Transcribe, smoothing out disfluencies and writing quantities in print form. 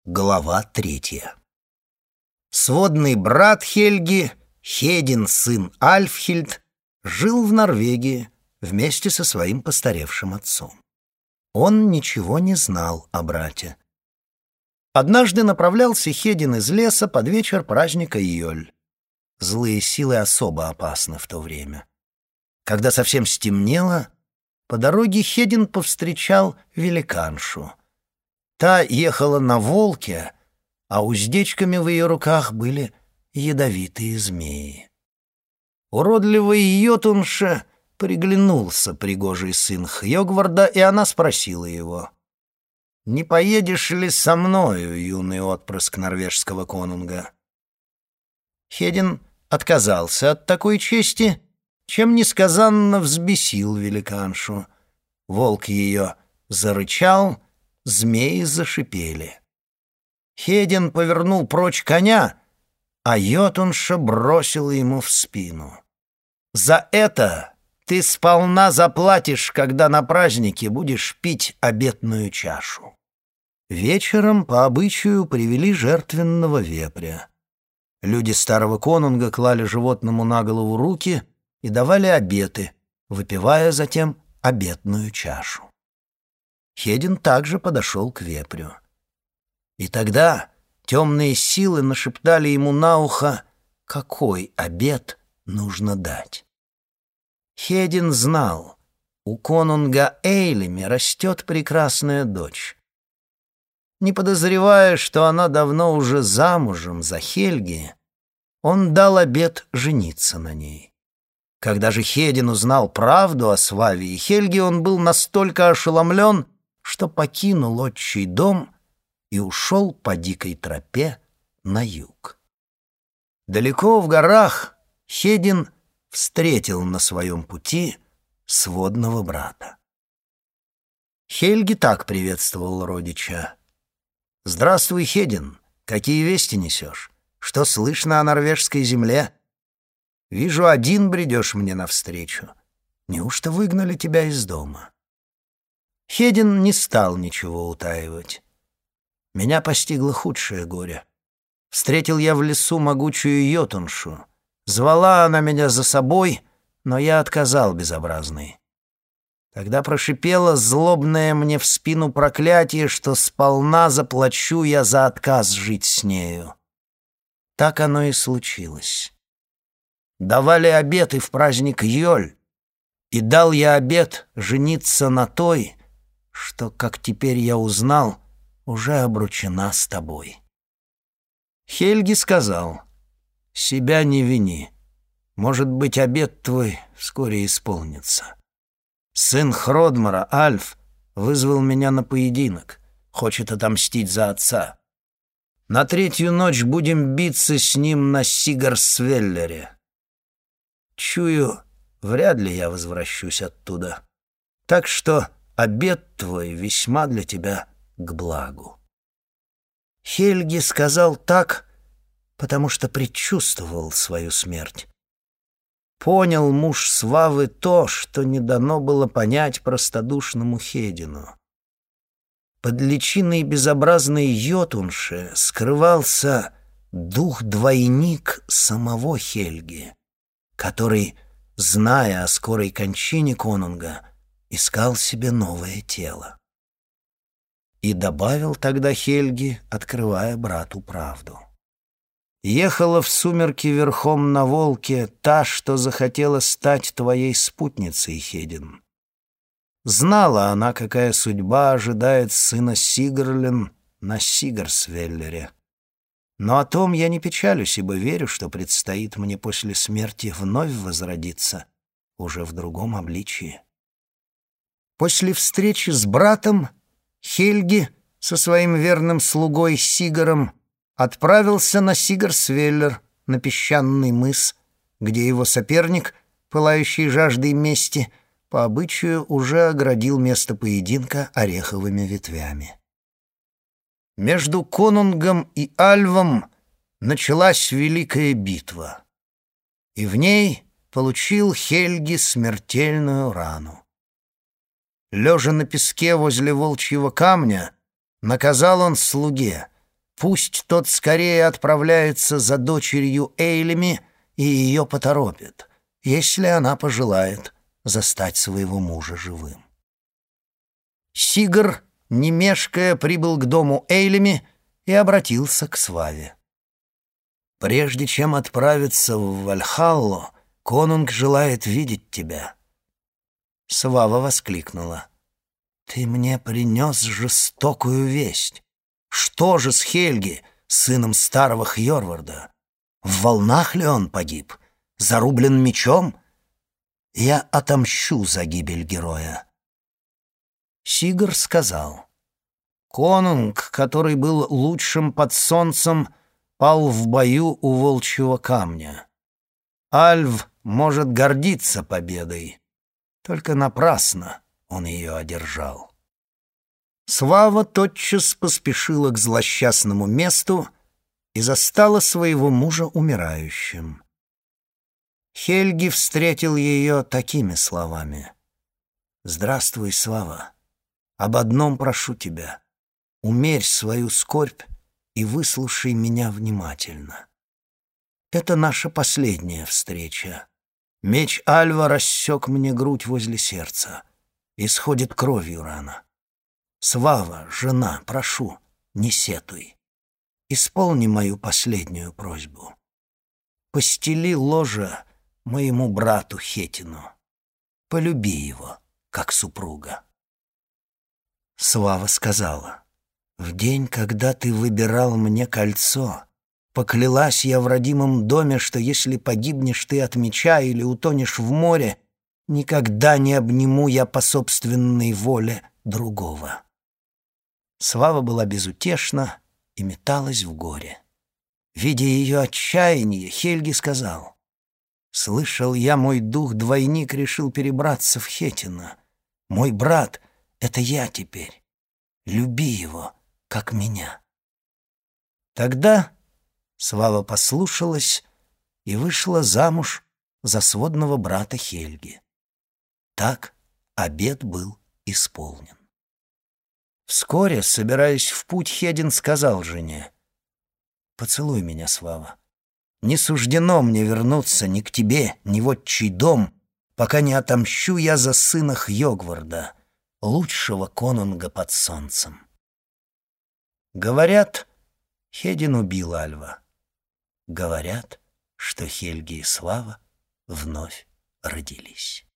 Глава 3. Сводный брат Хельги, Хедин, сын Альфхильд, жил в Норвегии вместе со своим постаревшим отцом. Он ничего не знал о брате. Однажды направлялся Хедин из леса под вечер праздника Йоль. Злые силы особо опасны в то время. Когда совсем стемнело, по дороге Хедин повстречал великаншу. Та ехала на волке, а уздечками в ее руках были ядовитые змеи. Уродливой йотунше приглянулся пригожий сын Хьёгварда, и она спросила его: «Не поедешь ли со мною, юный отпрыск норвежского конунга?» Хедин отказался от такой чести, чем несказанно взбесил великаншу. Волк ее зарычал, змеи зашипели. Хедин повернул прочь коня, а йотунша бросила ему в спину: «За это ты сполна заплатишь, когда на празднике будешь пить обетную чашу». Вечером по обычаю привели жертвенного вепря. Люди старого конунга клали животному на голову руки и давали обеты, выпивая затем обетную чашу. Хедин также подошел к вепрю. И тогда темные силы нашептали ему на ухо, какой обет нужно дать. Хедин знал, у конунга Эйлими растет прекрасная дочь. Не подозревая, что она давно уже замужем за Хельги, он дал обет жениться на ней. Когда же Хедин узнал правду о сваве и Хельге, он был настолько ошеломлен, что покинул отчий дом и ушел по дикой тропе на юг. Далеко в горах Хедин встретил на своем пути сводного брата. Хельги так приветствовал родича: «Здравствуй, Хедин, какие вести несешь? Что слышно о норвежской земле? Вижу, один бредешь мне навстречу. Неужто выгнали тебя из дома?» Хедин не стал ничего утаивать. «Меня постигло худшее горе. Встретил я в лесу могучую йотуншу. Звала она меня за собой, но я отказал безобразный. Тогда прошипела злобное мне в спину проклятие, что сполна заплачу я за отказ жить с нею. Так оно и случилось. Давали обеты в праздник Йоль, и дал я обет жениться на той, что, как теперь я узнал, уже обручена с тобой». Хельги сказал: «Себя не вини. Может быть, обет твой вскоре исполнится. Сын Хродмара, Альф, вызвал меня на поединок, хочет отомстить за отца. На третью ночь будем биться с ним на Сигарсвеллере. Чую, вряд ли я возвращусь оттуда. Так что обет твой весьма для тебя к благу». Хельги сказал так, потому что предчувствовал свою смерть. Понял муж Свавы то, что не дано было понять простодушному Хедину. Под личиной безобразной йотунши скрывался дух-двойник самого Хельги, который, зная о скорой кончине конунга, искал себе новое тело. И добавил тогда Хельги, открывая брату правду: «Ехала в сумерки верхом на волке та, что захотела стать твоей спутницей, Хедин. Знала она, какая судьба ожидает сына Сигрлин на Сигарсвеллере. Но о том я не печалюсь, ибо верю, что предстоит мне после смерти вновь возродиться, уже в другом обличии». После встречи с братом Хельги со своим верным слугой Сигаром отправился на Сигарсвеллер, на песчаный мыс, где его соперник, пылающий жаждой мести, по обычаю уже оградил место поединка ореховыми ветвями. Между конунгом и Альвом началась великая битва, и в ней получил Хельги смертельную рану. Лежа на песке возле волчьего камня, наказал он слуге: Пусть тот скорее отправляется за дочерью Эйлеми и ее поторопит, если она пожелает застать своего мужа живым. Сигар, не мешкая, прибыл к дому Эйлеми и обратился к Сваве. «Прежде чем отправиться в Вальхаллу, конунг желает видеть тебя». Свава воскликнула: «Ты мне принес жестокую весть. Что же с Хельги, сыном старого Хьорварда? В волнах ли он погиб? Зарублен мечом? Я отомщу за гибель героя». Сигар сказал: «Конунг, который был лучшим под солнцем, пал в бою у волчьего камня. Альв может гордиться победой, только напрасно он ее одержал». Свава тотчас поспешила к злосчастному месту и застала своего мужа умирающим. Хельги встретил ее такими словами: «Здравствуй, Свава. Об одном прошу тебя: умерь свою скорбь и выслушай меня внимательно. Это наша последняя встреча. Меч Альва рассек мне грудь возле сердца. Исходит кровью рана. Свава, жена, прошу, не сетуй. Исполни мою последнюю просьбу. Постели ложе моему брату Хетину. Полюби его, как супруга». Свава сказала: «В день, когда ты выбирал мне кольцо, поклялась я в родимом доме, что если погибнешь ты от меча или утонешь в море, никогда не обниму я по собственной воле другого». Свава была безутешна и металась в горе. Видя ее отчаяние, Хельги сказал: «Слышал я, мой дух-двойник решил перебраться в Хетина. Мой брат — это я теперь. Люби его, как меня». Тогда Свава послушалась и вышла замуж за сводного брата Хельги. Так обет был исполнен. Вскоре, собираясь в путь, Хедин сказал жене: «Поцелуй меня, Свава. Не суждено мне вернуться ни к тебе, ни в отчий дом, пока не отомщу я за сына Хьогварда, лучшего конунга под солнцем». Говорят, Хедин убил Альва. Говорят, что Хельги и Свава вновь родились.